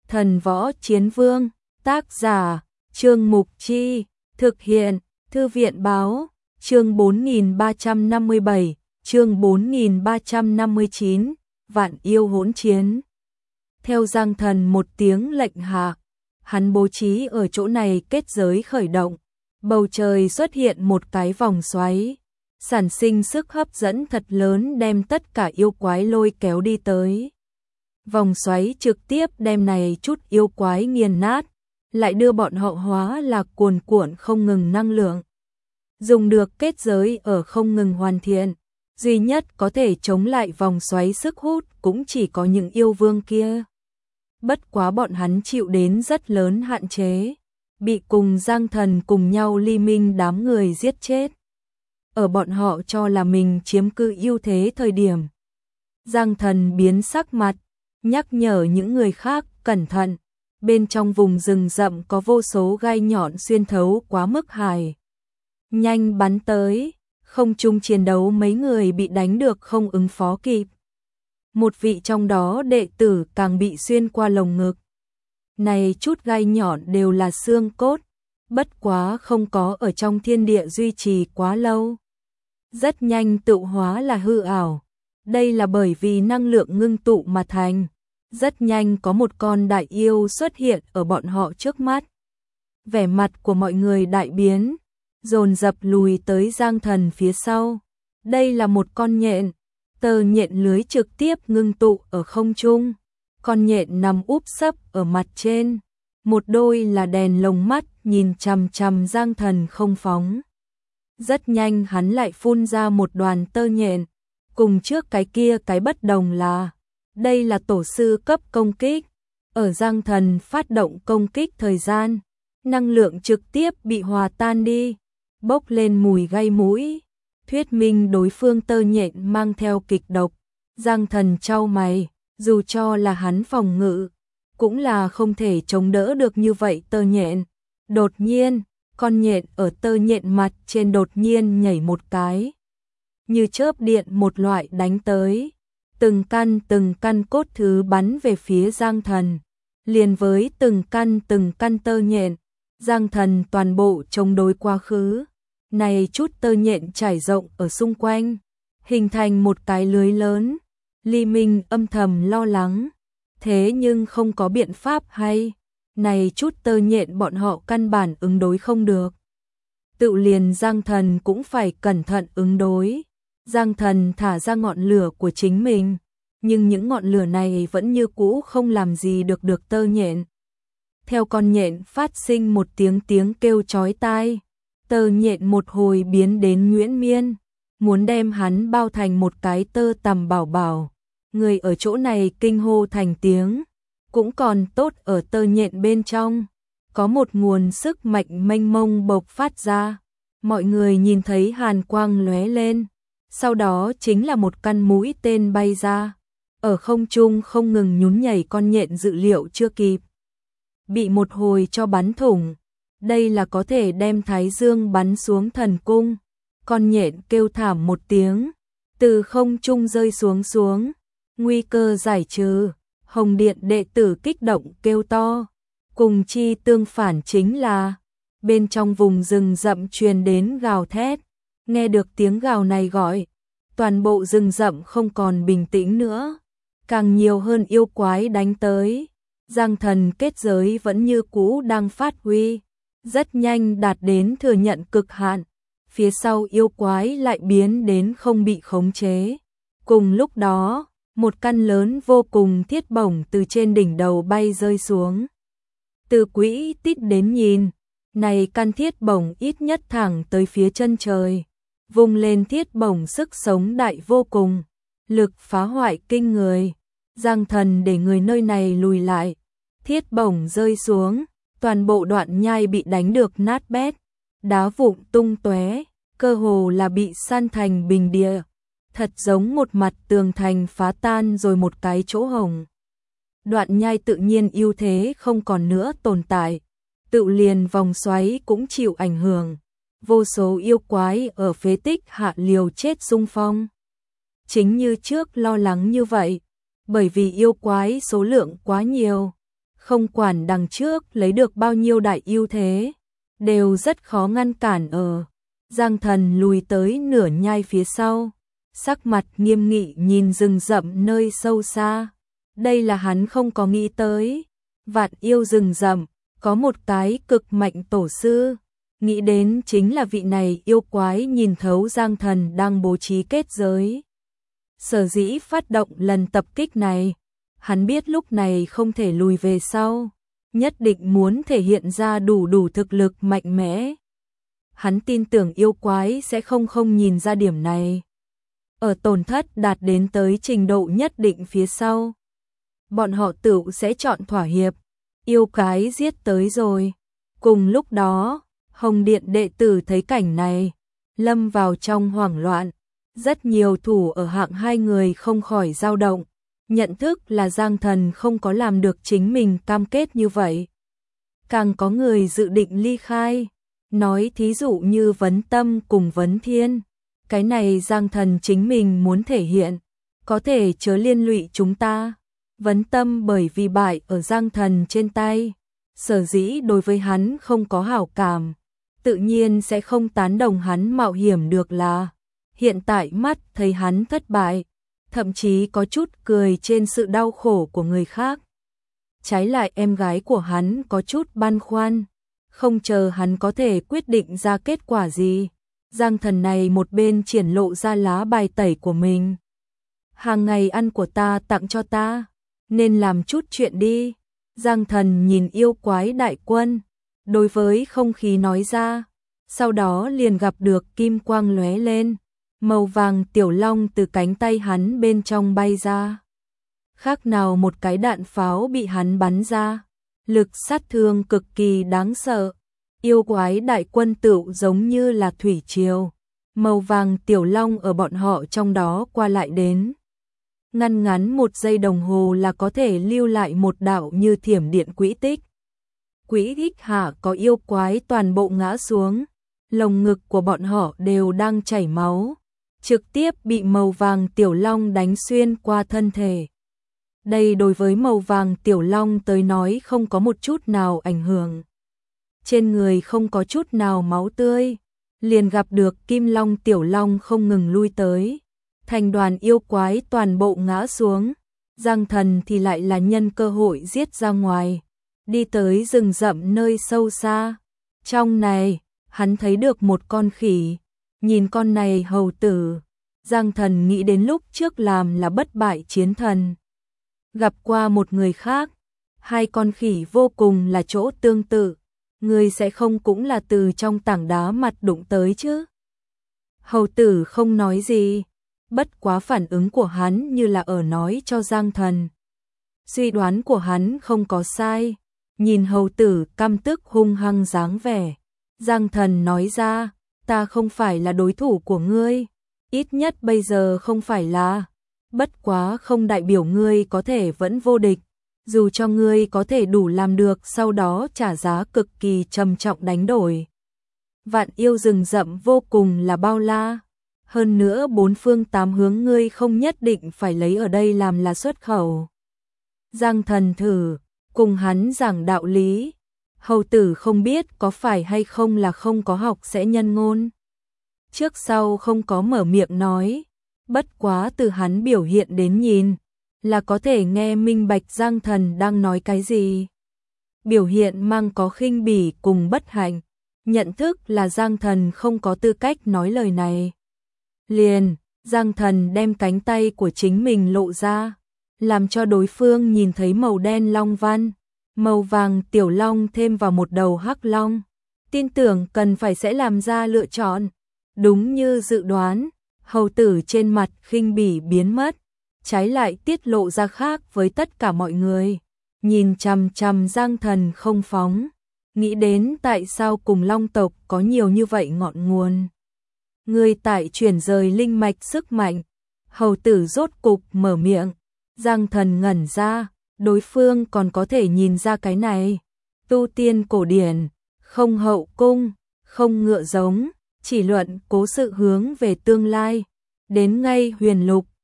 Thần Võ Chiến Vương, tác giả, Trương Mục Chi, thực hiện, Thư viện Báo, chương 4357, chương 4359, Vạn Yêu Hỗn Chiến. Theo Giang Thần một tiếng lệnh hạ, hắn bố trí ở chỗ này kết giới khởi động, bầu trời xuất hiện một cái vòng xoáy, sản sinh sức hấp dẫn thật lớn đem tất cả yêu quái lôi kéo đi tới. Vòng xoáy trực tiếp đem này chút yêu quái nghiền nát, lại đưa bọn họ hóa là cuồn cuộn không ngừng năng lượng. Dùng được kết giới ở không ngừng hoàn thiện, duy nhất có thể chống lại vòng xoáy sức hút cũng chỉ có những yêu vương kia. Bất quá bọn hắn chịu đến rất lớn hạn chế, bị cùng Giang Thần cùng nhau Ly Minh đám người giết chết. Ở bọn họ cho là mình chiếm cư ưu thế thời điểm, Giang Thần biến sắc mặt, nhắc nhở những người khác cẩn thận, bên trong vùng rừng rậm có vô số gai nhọn xuyên thấu quá mức hài. Nhanh bắn tới, không chung chiến đấu mấy người bị đánh được không ứng phó kịp. Một vị trong đó đệ tử càng bị xuyên qua lồng ngực. Này chút gai nhọn đều là xương cốt, bất quá không có ở trong thiên địa duy trì quá lâu. Rất nhanh tự hóa là hư ảo, đây là bởi vì năng lượng ngưng tụ mà thành. Rất nhanh có một con đại yêu xuất hiện ở bọn họ trước mắt. Vẻ mặt của mọi người đại biến, dồn dập lùi tới Giang Thần phía sau. Đây là một con nhện, tơ nhện lưới trực tiếp ngưng tụ ở không trung. Con nhện nằm úp sấp ở mặt trên, một đôi là đèn lồng mắt nhìn chằm chằm Giang Thần không phóng. Rất nhanh hắn lại phun ra một đoàn tơ nhện, cùng trước cái kia cái bất đồng là đây là tổ sư cấp công kích. Ở Giang Thần phát động công kích thời gian, năng lượng trực tiếp bị hòa tan đi, bốc lên mùi gây mũi, thuyết minh đối phương tơ nhện mang theo kịch độc. Giang Thần chau mày, dù cho là hắn phòng ngự, cũng là không thể chống đỡ được như vậy tơ nhện. Đột nhiên, con nhện ở tơ nhện mặt trên đột nhiên nhảy một cái, như chớp điện một loại đánh tới. Từng căn cốt thứ bắn về phía Giang Thần, liền với từng căn tơ nhện, Giang Thần toàn bộ chống đối quá khứ. Này chút tơ nhện trải rộng ở xung quanh, hình thành một cái lưới lớn. Ly Minh âm thầm lo lắng, thế nhưng không có biện pháp hay, này chút tơ nhện bọn họ căn bản ứng đối không được. Tự liền Giang Thần cũng phải cẩn thận ứng đối. Giang Thần thả ra ngọn lửa của chính mình, nhưng những ngọn lửa này vẫn như cũ không làm gì được tơ nhện. Theo con nhện phát sinh một tiếng kêu chói tai, tơ nhện một hồi biến đến nhuyễn miên, muốn đem hắn bao thành một cái tơ tằm bảo bảo. Người ở chỗ này kinh hô thành tiếng, cũng còn tốt ở tơ nhện bên trong, có một nguồn sức mạnh mênh mông bộc phát ra. Mọi người nhìn thấy hàn quang lóe lên, sau đó chính là một căn mũi tên bay ra, ở không trung không ngừng nhún nhảy. Con nhện dự liệu chưa kịp, bị một hồi cho bắn thủng. Đây là có thể đem Thái Dương bắn xuống thần cung. Con nhện kêu thảm một tiếng, từ không trung rơi xuống, nguy cơ giải trừ. Hồng Điện đệ tử kích động kêu to, cùng chi tương phản chính là bên trong vùng rừng rậm truyền đến gào thét. Nghe được tiếng gào này gọi, toàn bộ rừng rậm không còn bình tĩnh nữa, càng nhiều hơn yêu quái đánh tới. Giang Thần kết giới vẫn như cũ đang phát huy, rất nhanh đạt đến thừa nhận cực hạn. Phía sau yêu quái lại biến đến không bị khống chế. Cùng lúc đó, một căn lớn vô cùng thiết bổng từ trên đỉnh đầu bay rơi xuống. Từ quỹ tít đến nhìn, này căn thiết bổng ít nhất thẳng tới phía chân trời. Vùng lên thiết bổng sức sống đại vô cùng, lực phá hoại kinh người. Giang Thần để người nơi này lùi lại, thiết bổng rơi xuống, toàn bộ đoạn nhai bị đánh được nát bét, đá vụn tung tóe, cơ hồ là bị san thành bình địa, thật giống một mặt tường thành phá tan rồi một cái chỗ hổng. Đoạn nhai tự nhiên ưu thế không còn nữa tồn tại, tự liền vòng xoáy cũng chịu ảnh hưởng. Vô số yêu quái ở phế tích hạ liều chết xung phong. Chính như trước lo lắng như vậy, bởi vì yêu quái số lượng quá nhiều, không quản đằng trước lấy được bao nhiêu đại ưu thế, đều rất khó ngăn cản ở. Giang Thần lùi tới nửa nhai phía sau, sắc mặt nghiêm nghị nhìn rừng rậm nơi sâu xa. Đây là hắn không có nghĩ tới. Vạn yêu rừng rậm, có một cái cực mạnh tổ sư. Nghĩ đến chính là vị này yêu quái nhìn thấu Giang Thần đang bố trí kết giới. Sở dĩ phát động lần tập kích này, hắn biết lúc này không thể lùi về sau, nhất định muốn thể hiện ra đủ thực lực mạnh mẽ. Hắn tin tưởng yêu quái sẽ không nhìn ra điểm này. Ở tổn thất đạt đến tới trình độ nhất định phía sau, bọn họ tự sẽ chọn thỏa hiệp. Yêu quái giết tới rồi. Cùng lúc đó, Hồng Điện đệ tử thấy cảnh này, lâm vào trong hoảng loạn. Rất nhiều thủ ở hạng hai người không khỏi dao động, nhận thức là Giang Thần không có làm được chính mình cam kết như vậy. Càng có người dự định ly khai, nói thí dụ như Vấn Tâm cùng Vấn Thiên. Cái này Giang Thần chính mình muốn thể hiện, có thể chớ liên lụy chúng ta. Vấn Tâm bởi vì bại ở Giang Thần trên tay, sở dĩ đối với hắn không có hảo cảm, tự nhiên sẽ không tán đồng hắn mạo hiểm được là. Hiện tại mắt thấy hắn thất bại, thậm chí có chút cười trên sự đau khổ của người khác. Trái lại em gái của hắn có chút băn khoăn, không chờ hắn có thể quyết định ra kết quả gì. Giang Thần này một bên triển lộ ra lá bài tẩy của mình. Hàng ngày ăn của ta tặng cho ta, nên làm chút chuyện đi. Giang Thần nhìn yêu quái đại quân, đối với không khí nói ra, sau đó liền gặp được kim quang lóe lên, màu vàng tiểu long từ cánh tay hắn bên trong bay ra. Khác nào một cái đạn pháo bị hắn bắn ra, lực sát thương cực kỳ đáng sợ. Yêu quái đại quân tựu giống như là thủy triều, màu vàng tiểu long ở bọn họ trong đó qua lại đến. Ngăn ngắn 1 giây đồng hồ là có thể lưu lại một đạo như thiểm điện quỹ tích. Quỹ tích hạ có yêu quái toàn bộ ngã xuống, lồng ngực của bọn họ đều đang chảy máu, trực tiếp bị màu vàng tiểu long đánh xuyên qua thân thể. Đây đối với màu vàng tiểu long tới nói không có một chút nào ảnh hưởng. Trên người không có chút nào máu tươi, liền gặp được kim long tiểu long không ngừng lui tới. Thành đoàn yêu quái toàn bộ ngã xuống, Giang Thần thì lại là nhân cơ hội giết ra ngoài, đi tới rừng rậm nơi sâu xa. Trong này, hắn thấy được một con khỉ, nhìn con này hầu tử. Giang Thần nghĩ đến lúc trước làm là bất bại chiến thần, gặp qua một người khác, hai con khỉ vô cùng là chỗ tương tự, người sẽ không cũng là từ trong tảng đá mặt đụng tới chứ. Hầu tử không nói gì, bất quá phản ứng của hắn như là ở nói cho Giang Thần. Suy đoán của hắn không có sai, nhìn hầu tử căm tức hung hăng dáng vẻ. Giang Thần nói ra, ta không phải là đối thủ của ngươi, ít nhất bây giờ không phải là, bất quá không đại biểu ngươi có thể vẫn vô địch, dù cho ngươi có thể đủ làm được sau đó trả giá cực kỳ trầm trọng đánh đổi. Vạn yêu rừng rậm vô cùng là bao la, hơn nữa 4 phương 8 hướng ngươi không nhất định phải lấy ở đây làm là xuất khẩu. Giang Thần thử cùng hắn giảng đạo lý, hầu tử không biết có phải hay không là không có học sẽ nhân ngôn. Trước sau không có mở miệng nói, bất quá từ hắn biểu hiện đến nhìn, là có thể nghe minh bạch Giang Thần đang nói cái gì. Biểu hiện mang có khinh bỉ cùng bất hạnh, nhận thức là Giang Thần không có tư cách nói lời này. Liền, Giang Thần đem cánh tay của chính mình lộ ra, làm cho đối phương nhìn thấy màu đen long văn, màu vàng tiểu long thêm vào một đầu hắc long. Tin tưởng cần phải sẽ làm ra lựa chọn. Đúng như dự đoán, hầu tử trên mặt khinh bỉ biến mất, trái lại tiết lộ ra khác với tất cả mọi người. Nhìn chằm chằm Giang Thần không phóng, nghĩ đến tại sao cùng long tộc có nhiều như vậy ngọn nguồn. Người tại chuyển rời linh mạch sức mạnh, hầu tử rốt cục mở miệng. Giang Thần ngẩn ra, đối phương còn có thể nhìn ra cái này. Tu tiên cổ điển, không hậu cung, không ngựa giống, chỉ luận cố sự hướng về tương lai. Đến ngay huyền lục,